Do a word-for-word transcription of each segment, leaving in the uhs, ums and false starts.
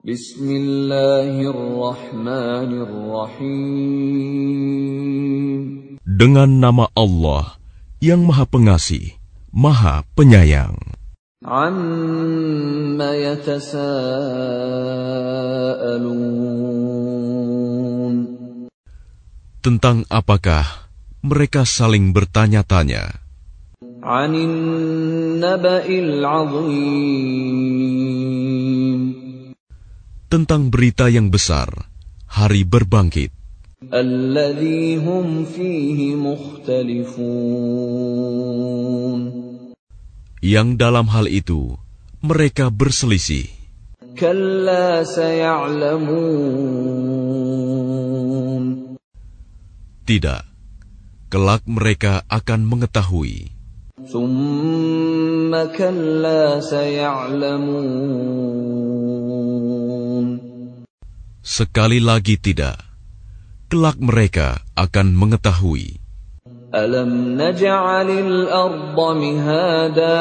Bismillahirrahmanirrahim. Dengan nama Allah yang Maha Pengasih, Maha Penyayang. Amma yatasaalun. Tentang apakah mereka saling bertanya-tanya? Anin naba'il 'azim. Tentang berita yang besar, hari berbangkit. Alladzi hum fihi mukhtalifun. Yang dalam hal itu mereka berselisih. Kalla saya'lamun. Tidak, kelak mereka akan mengetahui. Tsumma kalla saya'lamun. Sekali lagi tidak, kelak mereka akan mengetahui. Alam naj'alil arda mihada.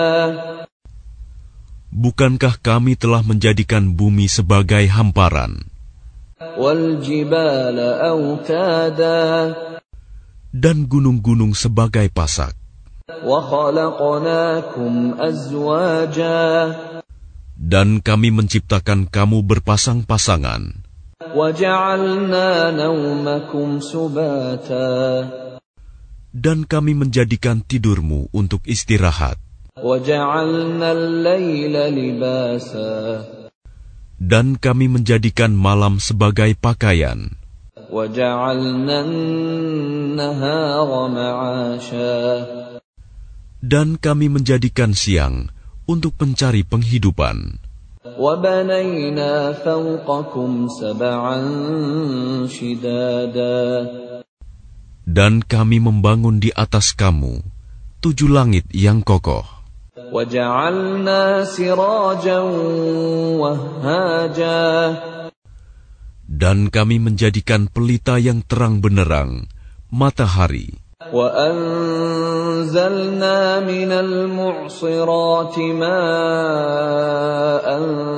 Bukankah kami telah menjadikan bumi sebagai hamparan? Wal jibala autada. Dan gunung-gunung sebagai pasak. Wa khalaqnakum azwaja. Dan kami menciptakan kamu berpasang-pasangan. Wa ja'alna nawmakum subata. Dan kami menjadikan tidurmu untuk istirahat. Wa ja'alna al-laila libasa. Dan kami menjadikan malam sebagai pakaian. وَجَعَلْنَا النَّهَارَ مَعَاشًا. Dan kami menjadikan siang untuk mencari penghidupan. وَبَنَيْنَا فَوْقَكُمْ سَبْعًا شِدَادًا. Dan kami membangun di atas kamu tujuh langit yang kokoh. وَجَعَلْنَا سِرَاجًا وَهَّاجًا. Dan kami menjadikan pelita yang terang benderang, matahari. وَأَنزَلْنَا مِنَ الْمُعْصِرَاتِ مَاءً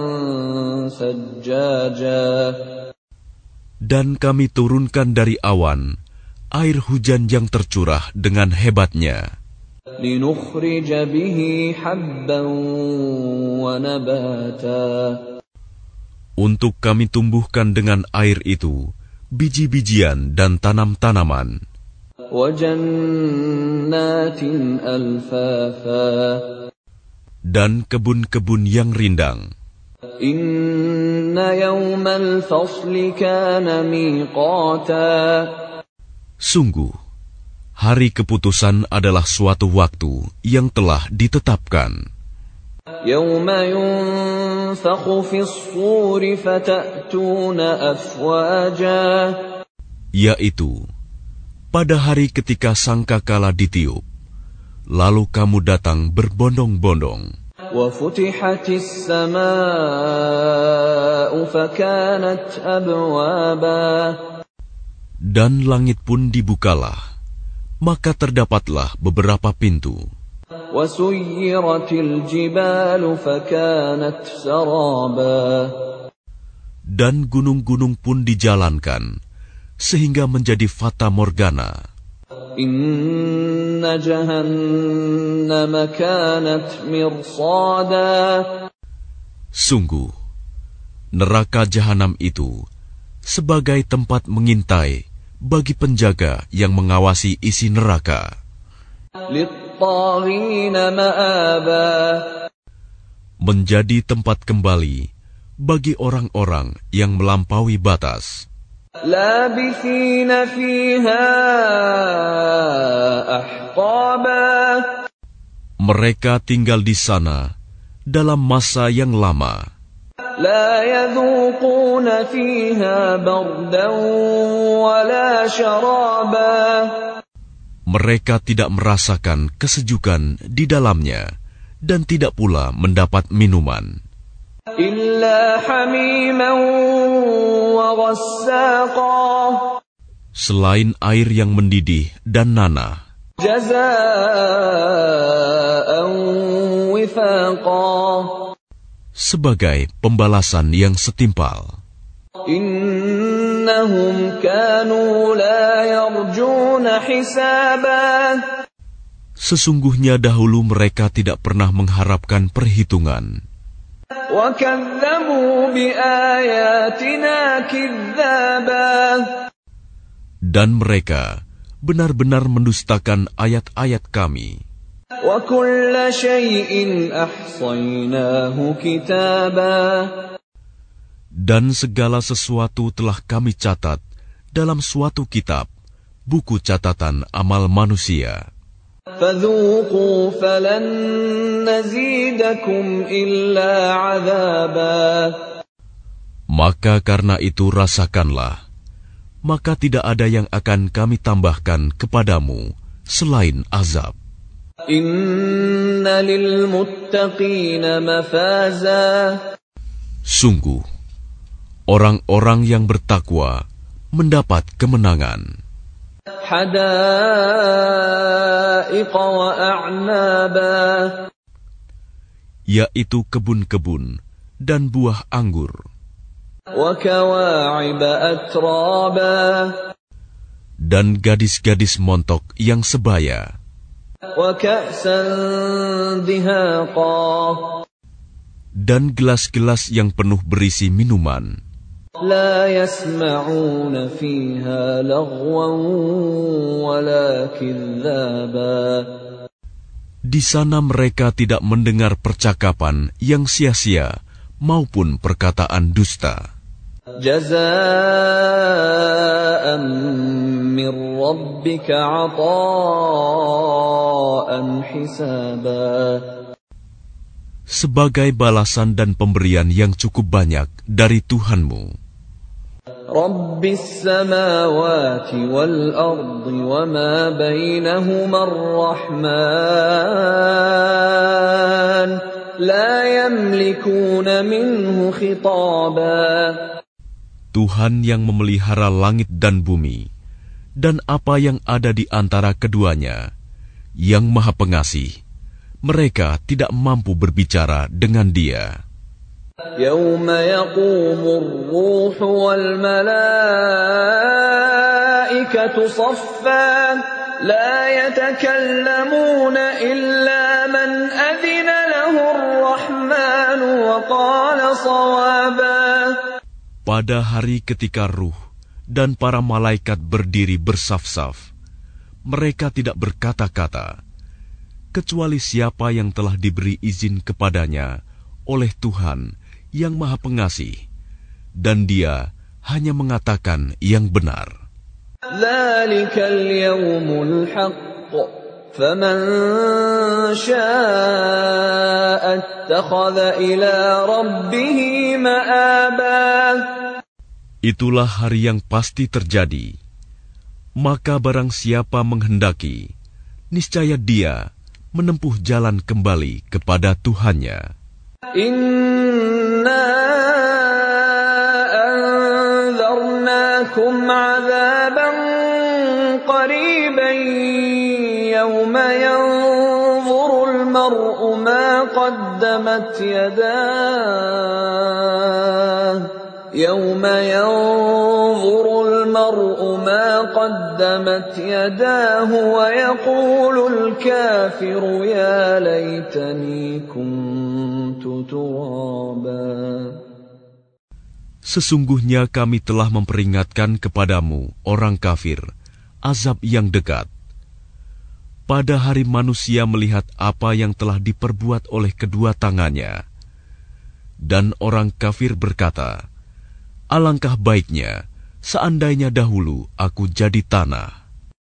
ثَجَّاجًا. Dan kami turunkan dari awan air hujan yang tercurah dengan hebatnya. لِنُخْرِجَ بِهِ حَبًّا وَنَبَاتًا. Untuk kami tumbuhkan dengan air itu biji-bijian dan tanam-tanaman. وَجَنَّاتٍ أَلْفَافًا. Dan kebun-kebun yang rindang. إِنَّ يَوْمَ الْفَصْلِ كَانَ مِيقَاتًا. Sungguh, hari keputusan adalah suatu waktu yang telah ditetapkan. يَوْمَ يُنفَخُ فِي الصُّورِ فَتَأْتُونَ أَفْوَاجًا. Yaitu, pada hari ketika sangkakala ditiup, lalu kamu datang berbondong-bondong. وَفُتِحَتِ السَّمَاءُ فَكَانَتْ أَبْوَابًا. Dan langit pun dibukalah, maka terdapatlah beberapa pintu. وَسُيِّرَتِ الْجِبَالُ فَكَانَتْ سَرَابًا. Dan gunung-gunung pun dijalankan, sehingga menjadi fata morgana. إِنَّ جَهَنَّمَ كَانَتْ مِرْصَادًا. Sungguh, neraka jahanam itu sebagai tempat mengintai bagi penjaga yang mengawasi isi neraka. لِلطَّاغِينَ مَآبًا. Menjadi tempat kembali bagi orang-orang yang melampaui batas. لَابِثِينَ فِيهَا أَحْقَابًا. Mereka tinggal di sana dalam masa yang lama. لَا يَذُوقُونَ فِيهَا بَرْدًا وَلَا شَرَابًا. Mereka tidak merasakan kesejukan di dalamnya dan tidak pula mendapat minuman. إِلَّا حَمِيمًا وَغَسَّاقًا. Selain air yang mendidih dan nanah. جَزَاءً وِفَاقًا. sebagai pembalasan yang setimpal. Innahum kanu la yarjuna hisaba. Sesungguhnya dahulu mereka tidak pernah mengharapkan perhitungan. Wa kadzabu bi ayatina kidzaba. Dan mereka benar-benar mendustakan ayat-ayat kami. Wa kulla syai'in ahsaynahu kitaba. Dan segala sesuatu telah kami catat dalam suatu kitab, buku catatan amal manusia. Fadzuqu falan nazidakum illa 'adzaba. Maka karena itu rasakanlah, maka tidak ada yang akan kami tambahkan kepadamu selain azab. Inna lil muttaqina mafaza. Sungguh, orang-orang yang bertakwa mendapat kemenangan. Hadaiqa wa a'naba. Yaitu kebun-kebun dan buah anggur. Wa kawa'iba atraba. Dan gadis-gadis montok yang sebaya. Wa ka'san dihaqa. Dan gelas-gelas yang penuh berisi minuman. La yasma'una fiha laghwan wala kidzaba. Di sana mereka tidak mendengar percakapan yang sia-sia maupun perkataan dusta. Jazaa'an min rabbika 'ataa'an hisaba. Sebagai balasan dan pemberian yang cukup banyak dari Tuhanmu. Rabbis samawati wal ardi wa ma bainahuma ar-Rahman la yamlikuna minhu khitaba. Tuhan yang memelihara langit dan bumi dan apa yang ada di antara keduanya, yang Maha Pengasih, mereka tidak mampu berbicara dengan Dia. Yawma yaqumur ruhu wal malaikatu saffan la yatakallamuna illa man adhina lahu ar-Rahman wa qala shawaba. Pada hari ketika ruh dan para malaikat berdiri bersaf-saf, mereka tidak berkata-kata, kecuali siapa yang telah diberi izin kepadanya oleh Tuhan yang Maha Pengasih, dan Dia hanya mengatakan yang benar. Dzalikal yawmul haqq, faman syaa'a ittakhadha ila rabbih ma'aba. Itulah hari yang pasti terjadi. Maka barang siapa menghendaki, niscaya dia menempuh jalan kembali kepada Tuhannya. Inna anzarnakum 'adzaban qariban yawma yanzuru al-mar'u ma qaddamat yadahu يوم ينظر المرء ما قدمت يداه ويقول الكافر يا ليتني كنت ترابا. Sesungguhnya kami telah memperingatkan kepadamu, orang kafir, azab yang dekat. Pada hari manusia melihat apa yang telah diperbuat oleh kedua tangannya. Dan orang kafir berkata, alangkah baiknya seandainya dahulu aku jadi tanah.